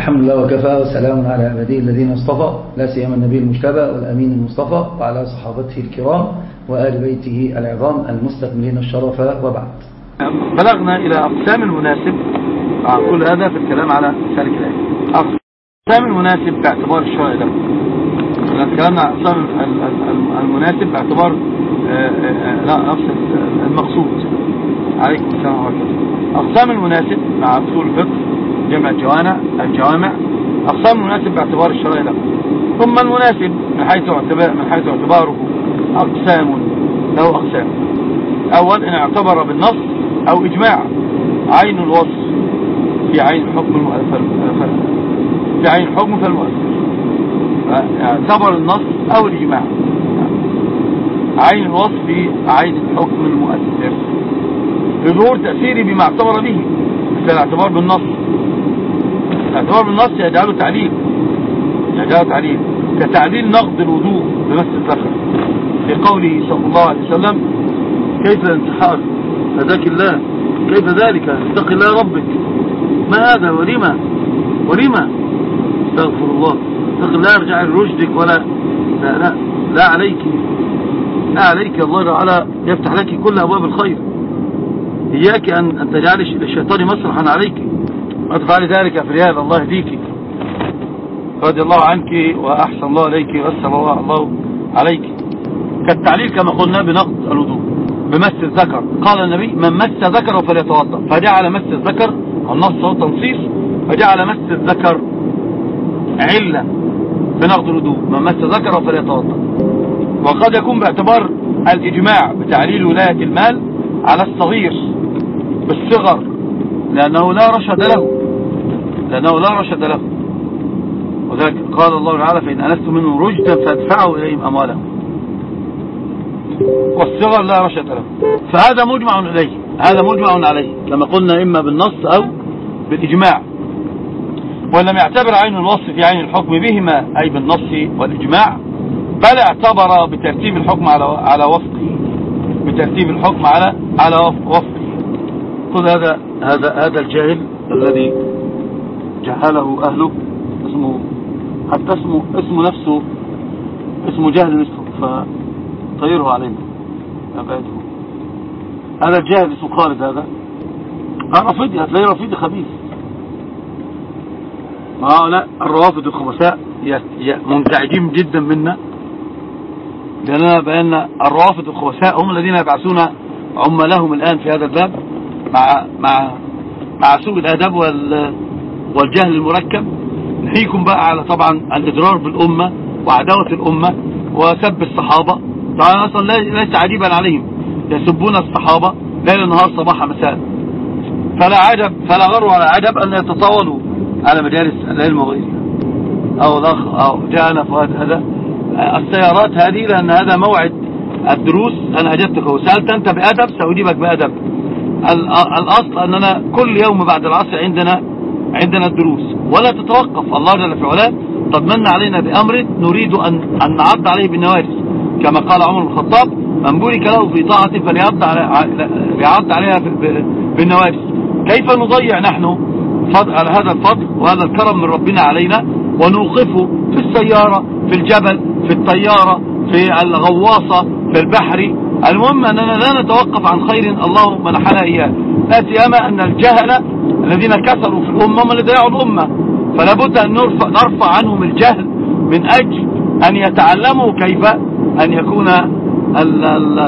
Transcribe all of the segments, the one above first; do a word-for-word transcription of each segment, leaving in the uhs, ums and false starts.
الحمد لله وكفى وسلام على عباده الذين اصطفى، لا سيما النبي المجتبى والأمين المصطفى وعلى صحابته الكرام وآل بيته العظام المستكملين الشرف، وبعد. بلغنا إلى أقسام المناسب، كل هذا في الكلام على سالك الآية. أقسام المناسب باعتبار الشرع له. تكلمنا عن أقسام المناسب باعتبار نفس المقصود. عليكم السلام عليكم. أقسام المناسب مع أصول الفقه جمع الجوامع الجوامع أقسام المناسب باعتبار الشرع له. ثم المناسب من حيث اعتبار من حيث اعتباره أقسام له أقسام. أول إن اعتبر بالنص أو إجماع عين الوصف في عين الحكم في عين الحكم فالمؤثر. اعتبر النص أو الإجماع عين الوصف في عين الحكم المؤثر لظهور تأثيره بما اعتبر به، مثل الاعتبار بالنص. الاعتبار بالنص يجعله تعليل يجعله تعليل كتعليل نقض الوضوء بمس الذكر في قوله صلى الله عليه وسلم: كيف الانتحار هداك الله، كيف ذلك، اتق الله ربك، ما هذا ولما ولما استغفر الله، اتق الله ارجع لرشدك، ولا لا, لا, لا عليك لا عليك الله تعالى يفتح لك كل أبواب الخير، إياك أن, أن تجعل الشيطان مسرحا عليك، ما تفعل ذلك فريال الله يهديك، رضي الله عنك وأحسن الله عليك وأسأل الله, الله عليك. كالتعليل كما قلنا بنقض الوضوء بمس الذكر. قال النبي: من مس ذكره فليتوضأ، فجعل مس الذكر النص والتنصيص، فجعل مس الذكر علة بنقض الوضوء، من مس ذكره فليتوضأ. وقد يكون باعتبار الإجماع بتعليل ولاية المال على الصغير بالصغر، لأنه لا رشد له لأنه لا رشد له وذلك قال الله تعالى: فإن أنستم منهم رشدا فادفعوا إليهم أموالهم. والصغر لا رشد له، فهذا مجمع عليه هذا مجمع عليه كما قلنا، إما بالنص أو بالإجماع. ولم يعتبر عين الوصف في عين الحكم بهما، أي بالنص والإجماع، بل اعتبر بترتيب الحكم على على وفقه بترتيب الحكم على على وفقه. خذ هذا هذا هذا الجاهل الذي جهله أهله، اسمه حتى اسمه اسمه نفسه اسمه جاهل نفسه، فطيره علينا أبعده. هذا الجاهل اسمه خالد، هذا رافضي، هتلاقيه رافضي خبيث. هؤلاء الروافض الخبثاء منزعجين جدا منا، لأننا بأن الروافض الخبثاء هم الذين يبعثون عمالهم الآن في هذا الباب مع مع مع سوء الأدب والجهل المركب. نحيكم بقى على طبعا الإضرار بالأمة وعداوة الأمة وسب الصحابة. طبعا أصلا ليس عجيبا عليهم، يسبون الصحابة ليل نهار صباح مساء، فلا عجب فلا غر ولا عجب أن يتطاولوا على مجالس العلم وغيرها. أو أو جاءنا فؤاد هذا السيارات هذه، لأن هذا موعد الدروس. أنا أجبتك وسألت أنت بأدب، سأجيبك بأدب. الأصل أننا كل يوم بعد العصر عندنا عندنا الدروس ولا تتوقف. الله جل في علاه قد من علينا بأمر نريد أن أن نعض عليه بالنوارس، كما قال عمر بن الخطاب: من بورك له في طاعته فليعض عليها بالنوارس. كيف نضيع نحن على هذا الفضل وهذا الكرم من ربنا علينا ونوقفه في السيارة، في الجبل، في الطيارة، في الغواصة، في البحر؟ المهم أننا لا نتوقف عن خير الله منحنا إياه، لا سيما أن الجهلة الذين كثروا في الأمة هم اللي ضيعوا الأمة، فلا بد أن نرفع, نرفع عنهم الجهل من أجل أن يتعلموا كيف أن يكون ال ال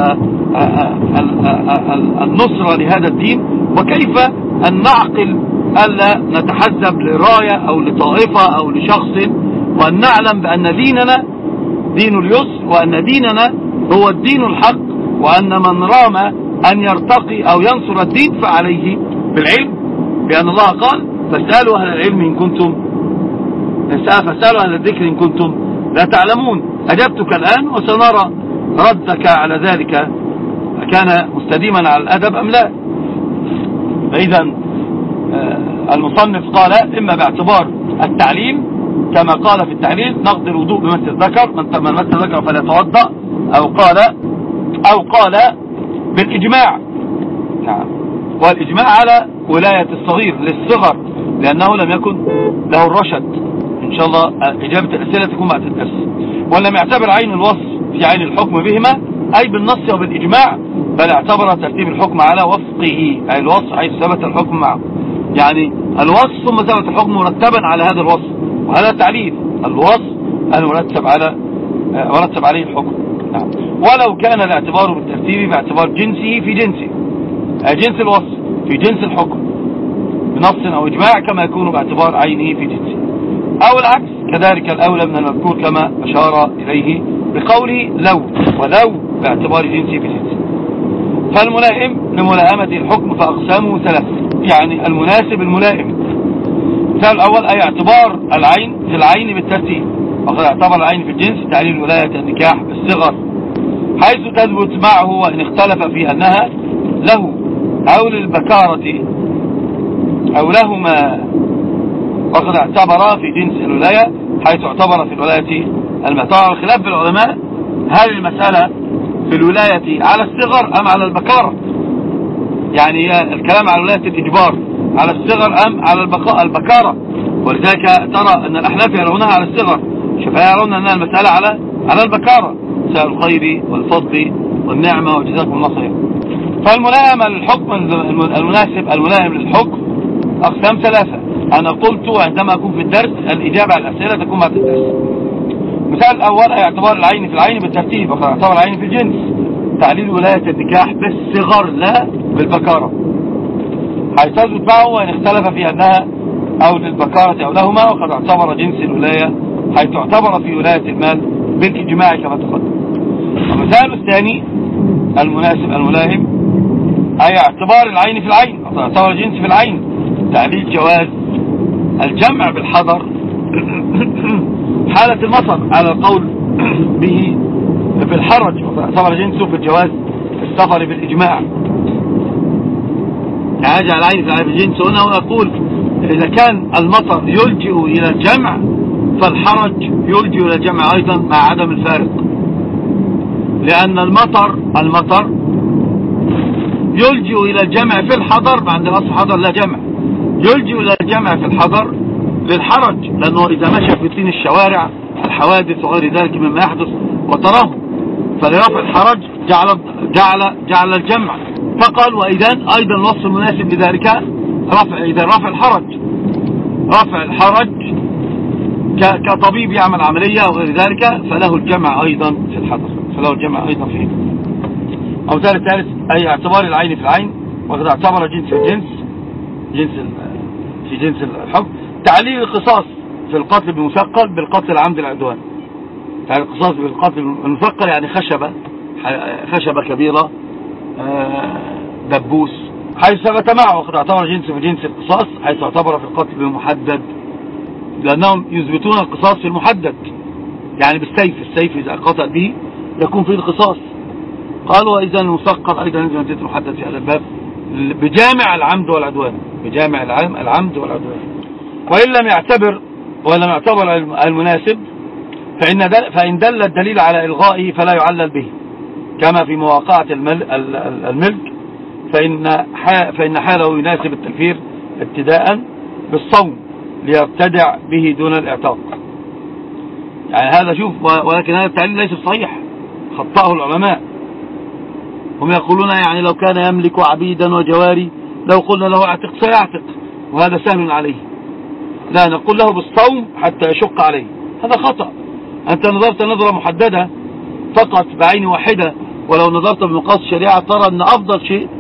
ال النصرة لهذا الدين، وكيف أن نعقل ألا نتحزب لراية أو لطائفة أو لشخص، وأن نعلم بأن ديننا دين اليسر، وأن ديننا هو الدين الحق، وأن من رام أن يرتقي أو ينصر الدين فعليه بالعلم، بأن الله قال: فاسألوا أهل العلم إن كنتم فاسألوا أهل الذكر إن كنتم لا تعلمون. أجبتك الآن وسنرى ردك على ذلك، كان مستديما على الأدب أم لا. فإذا المصنف قال: إما باعتبار التعليل كما قال في التعليل نقض الوضوء بمس الذكر، من مس الذكر فليتوضأ، أو قال أو قال بالإجماع. نعم، والإجماع على ولاية الصغير للصغر لأنه لم يكن له الرشد. إن شاء الله إجابة الأسئلة تكون بعد الدرس. ولم يعتبر عين الوصف في عين الحكم بهما أي بالنص وبالإجماع، بل اعتبر ترتيب الحكم على وفقه، أي الوصف حيث ثبت الحكم معه. يعني الوصف ثم ثبت الحكم مرتبا على هذا الوصف، وهذا التعليل الوصف أن مرتب على مرتب عليه الحكم. نعم. ولو كان الاعتبار بالترتيب باعتبار جنسه في جنسه، أي جنس الوصف في جنس الحكم بنص أو إجماع، كما يكون باعتبار عينه في جنسه، أو العكس كذلك الأولى من المذكور كما أشار إليه بقوله لو، ولو باعتبار جنسه في جنسه. فالملائم لملائمة الحكم فأقسامه ثلاثة، يعني المناسب الملائم. المثال الأول أي اعتبار العين في العين بالترتيب، وقد اعتبر العين في الجنس تعليل ولاية النكاح بالصغر، حيث تثبت معه وإن اختلف في أنها له أو للبكارة أو لهما، وقد اعتبر في جنس الولاية حيث اعتبر في الولاية المتاع. الخلاف في العلماء هل المسألة في الولاية على الصغر أم على البكارة؟ يعني الكلام على ولاية الإجبار على الصغر أم على البقاء البكارة؟ ولذلك ترى أن الأحناف يرونها على الصغر، الشافعية يرون أنها المسألة على على البكارة، سائل الخير والفضل والنعمة وجزاكم الله خير. فالملائمة للحكم المناسب الملائم للحكم أقسام ثلاثة. أنا قلت عندما أكون في الدرس الإجابة على الأسئلة تكون بعد الدرس. المثال الأول أي اعتبار العين في العين بالترتيب، وقد اعتبر العين في الجنس تعليل ولاية النكاح بالصغر لا بالبكارة، حيث تثبت معه وإن اختلف في أنها أو للبكارة أو لهما، وقد اعتبر جنس الولاية حيث اعتبر في ولاية المال بالإجماع كما تقدم. المثال الثاني المناسب الملائم أي اعتبار العين في العين، وقد اعتبر الجنس في العين تعليل جواز الجمع بالحضر حالة المطر على القول به في الحرج، وقد اعتبر جنسه في الجواز السفر بالإجماع. يعني جعل العين في العين بالجنس هنا، ونقول إذا كان المطر يلجئ إلى الجمع فالحرج يلجئ إلى الجمع أيضا مع عدم الفارق، لأن المطر المطر يلجئ إلى الجمع في الحضر، عند الأصل حضر لا جمع، يلجئ إلى الجمع في الحضر للحرج، لأنه إذا مشى في طين الشوارع الحوادث وغير ذلك مما يحدث وتراه، فلرفع الحرج جعل جعل جعل الجمع. فقال وإذا أيضا الوصف المناسب لذلك رفع، إذا رفع الحرج رفع الحرج كطبيب يعمل عملية وغير ذلك فله الجمع أيضا في الحضر، فله الجمع أيضا فيه. أو ثالث ثالث أي اعتبار العين في العين، وقد اعتبر جنس في الجنس جنس في جنس الحكم تعليل القصاص في القتل بالمثقل بالقتل العمد العدوان. يعني القصاص بالقتل المثقل يعني خشبة خشبة كبيرة دبوس، حيث ثبت معه، وقد اعتبر جنس في جنس القصاص حيث اعتبر في القتل المحدد، لأنهم يثبتون القصاص في المحدد، يعني بالسيف، السيف إذا قتل به يكون فيه القصاص. قالوا وإذا المثقل أيضا لازم أن محدد في هذا الباب بجامع العمد والعدوان، بجامع العمد والعدوان. وإن لم يعتبر وإن لم يعتبر المناسب فإن دل فإن دل الدليل على إلغائه فلا يعلل به، كما في مواقعة الملك، فإن فإن حاله يناسب التكفير ابتداء بالصوم ليبتدع به دون الاعتاق. يعني هذا شوف، ولكن هذا التعليل ليس صحيح، خطأه العلماء. هم يقولون يعني لو كان يملك عبيدا وجواري لو قلنا له اعتق سيعتق، وهذا سهل عليه. لا، نقول له بالصوم حتى يشق عليه، هذا خطأ. أنت نظرت نظرة محددة فقط بعين واحدة، ولو نظرت بمقاس الشريعة ترى أن أفضل شيء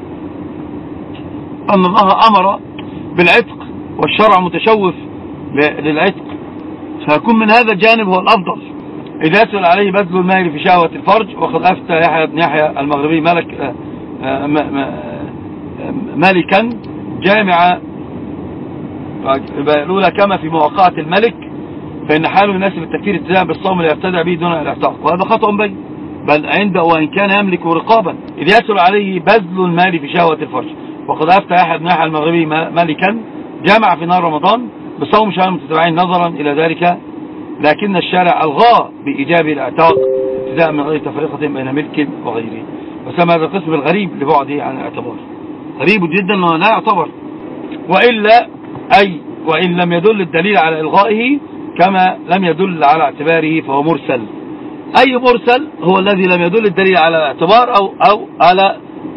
أن الله أمر بالعتق، والشرع متشوف للعتق، فيكون من هذا الجانب هو الأفضل. إذا يسأل عليه بذل المال في شهوة الفرج، وقد أفتى يحيى بن يحيى المغربي ملك مالكا جامعة الأولى كما في مواقعة الملك، فإن حاله يناسب التكفير ابتداء بالصوم ليبتدع به دون الاعتاق، وهذا خطأ بين، بل عنده وإن كان يملك رقابا. إذا يسأل عليه بذل المال في شهوة الفرج، وقد أفتى يحيى بن يحيى المغربي مالكا جامع في نهار رمضان بصوم شهر متتابعين نظرا إلى ذلك، لكن الشارع ألغى بإيجاب الاعتاق ابتداء من غير تفرقة بين ملك وغيره، وسمى هذا القسم الغريب لبعده عن الاعتبار، غريب جدا أنه لا يعتبر. وإلا أي وإن لم يدل الدليل على إلغائه كما لم يدل على اعتباره فهو مرسل. أي مرسل هو الذي لم يدل الدليل على الاعتبار أو, أو على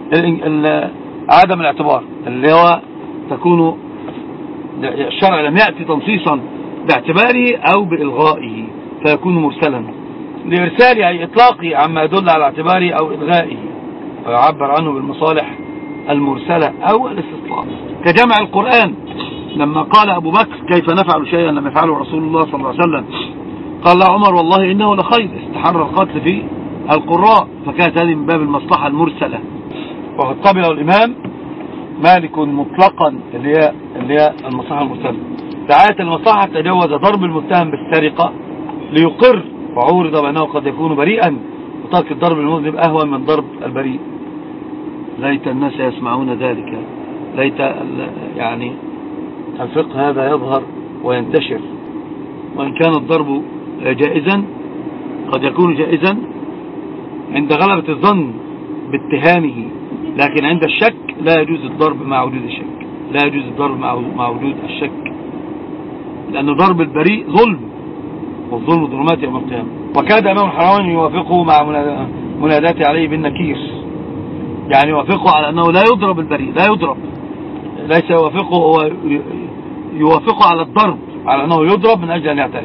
عدم الاعتبار، اللي هو تكون الشرع لم يأتي تنصيصا باعتباره أو بإلغائه فيكون مرسلا. لإرساله أي إطلاقه عما يدل على اعتباره أو إلغائه، ويعبر عنه بالمصالح المرسلة أو الاستطلاع، كجمع القرآن. لما قال أبو بكر كيف نفعل شيئا لم يفعله رسول الله صلى الله عليه وسلم، قال له عمر والله إنه لخير، استحر القتل في القراء، فكانت هذه من باب المصلحة المرسلة. وقد قبله الإمام مالك مطلقا اللي هي اللي هي المصلحة المرسلة. دعاية المصلحة تجوز ضرب المتهم بالسرقة ليقر، وعورض بأنه قد يكون بريئا، وترك الضرب المذنب أهون من ضرب البريء. ليت الناس يسمعون ذلك، ليت يعني الفقه هذا يظهر وينتشر. وإن كان الضرب جائزا قد يكون جائزا عند غلبة الظن باتهامه، لكن عند الشك لا يجوز الضرب مع وجود الشك، لا يجوز الضرب مع وجود الشك، لأن ضرب البريء ظلم، والظلم ظلمات يوم القيامة. وكاد أمام الحرمين يوافقه مع مناداته عليه بالنكير، يعني يوافقه على أنه لا يضرب البريء، لا يضرب، ليس يوافقه، هو يوافقه على الضرب، على أنه يضرب من أجل أن يعترف.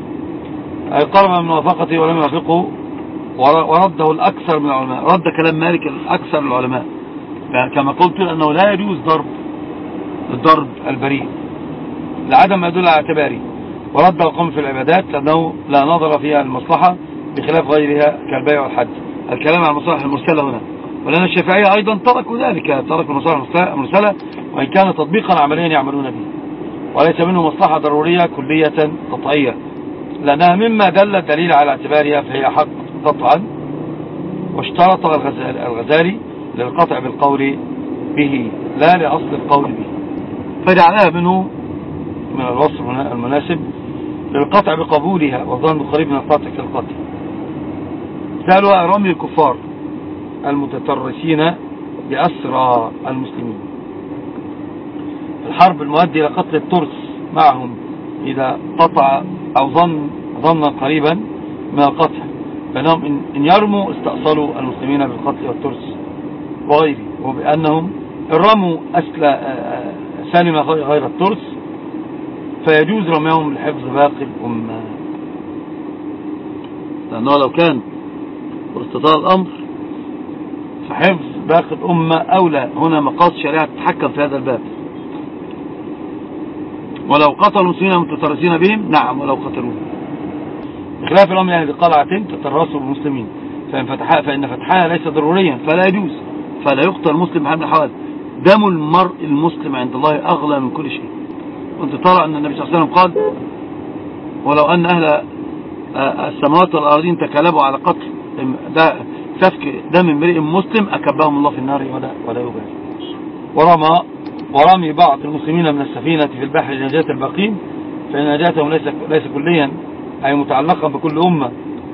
أي قرب من موافقته ولم يوافقه، ورده الأكثر من العلماء، رد كلام مالك الأكثر من العلماء، كما قلت أنه لا يجوز ضرب الضرب البريء لعدم ما يدل على اعتباره، ورد القوم في العبادات لأنه لا نظر فيها المصلحة بخلاف غيرها كالبيع والحج. الكلام عن المصالح المرسلة هنا، ولأن الشافعية أيضا تركوا ذلك، تركوا المصالح المرسلة وإن كان تطبيقا عمليا يعملون به، وليس منه مصلحة ضرورية كلية قطعية، لأنها مما دل الدليل على اعتبارها فهي حق قطعا. واشترط الغزالي للقطع بالقول به لا لأصل القول به، فجعلها منه من الوصف المناسب للقطع بقبولها، وظن قريب من القطع كالقطع. سألوا رمي الكفار المتترسين بأسرى المسلمين الحرب المؤدي إلى قتل الترس معهم إذا قطع أو ظن ظنا قريبا من القتل، بأنهم إن يرموا استأصلوا المسلمين بالقتل والترس وغيره، وبأنهم الرموا أسل سالم غير الترس فيجوز رميهم لحفظ باقي الأمة، لأنه لو كان باستطاع الأمر فحفظ باقي الأمة أولى. هنا مقاصد شريعة تتحكم في هذا الباب. ولو قتلوا المسلمين المتترسين بهم نعم ولو قتلوهم، بخلاف الأمر يعني بقلعة تترسوا بالمسلمين فإن فتحها فإن فتحها ليس ضروريا فلا يجوز، فلا يقتل المسلم بحال من الأحوال. دم المرء المسلم عند الله أغلى من كل شيء. وانت ترى أن النبي صلى الله عليه وسلم قال ولو أن أهل السماوات والأرضين تكالبوا على قتل سفك دم امرئ مسلم أكبهم الله في النار ولا ولا يبالي. ورمى ورمي بعض المسلمين من السفينة في البحر لنجاة الباقين فإن نجاتهم ليس ليس كليا أي متعلقا بكل أمة.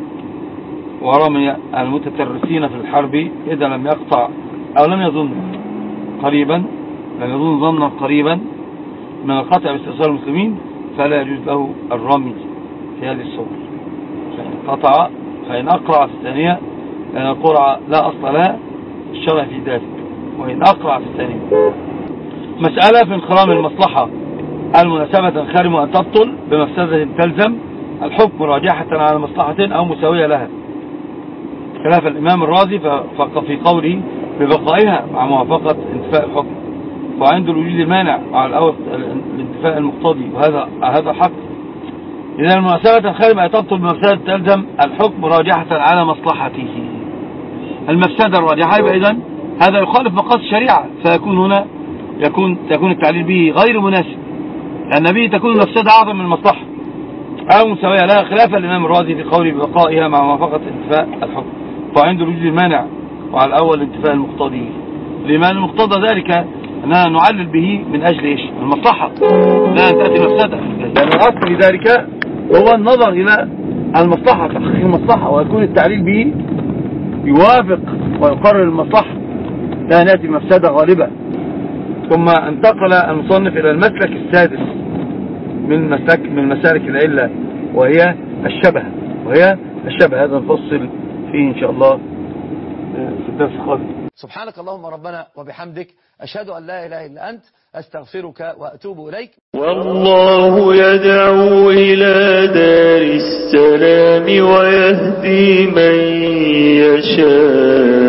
ورمي المتترسين في الحرب إذا لم يقطع أو لم يظن قريبا لم يظن ظنا قريبا من القطع باستئصال المسلمين فلا يجوز له الرمي في هذه الصور. فإن قطع فإن أقرع في الثانية لأن القرعة لا أصل لها الشرع في ذلك، وإن أقرع في الثانية. مسألة في انخرام المصلحة المناسبة تنخرم أن تبطل بمفسدة تلزم الحكم راجحة على مصلحة أو مساوية لها، خلاف الإمام الرازي في قوله ببقائها مع موافقة انتفاء الحكم، وعند الوجود المانع مع الأول الانتفاء المقتضي، وهذا هذا حق. إذا المناسبة تنخرم أن تبطل بمفسدة تلزم الحكم راجحة على مصلحته. المفسدة الراجحة يبقى إذن هذا يخالف مقاصد الشريعة، فيكون هنا يكون تكون التعليل به غير مناسب، لأن به تكون المفسدة أعظم من المصلحة أو مساوية لها، خلاف الإمام الرازي في قوله ببقائها مع موافقة انتفاء الحكم، وعند الوجود المانع وعلى الأول انتفاء المقتضي. لما المقتضى ذلك أننا نعلل به من أجل إيش؟ المصلحة، لا أن تأتي مفسدة، لأن الأصل في ذلك هو النظر إلى المصلحة، تحقيق المصلحة، ويكون التعليل به يوافق ويقرر المصلحة، لا نأتي مفسدة غالبة. ثم انتقل المصنف إلى المسلك السادس من مسلك من مسالك العلة، وهي الشبه وهي الشبه هذا نفصل فيه إن شاء الله في الدرس القادم. سبحانك اللهم ربنا وبحمدك، أشهد أن لا إله إلا أنت، أستغفرك وأتوب إليك. والله يدعو إلى دار السلام ويهدي من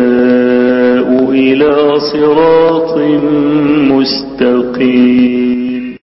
يشاء إلى صراط مستقيم.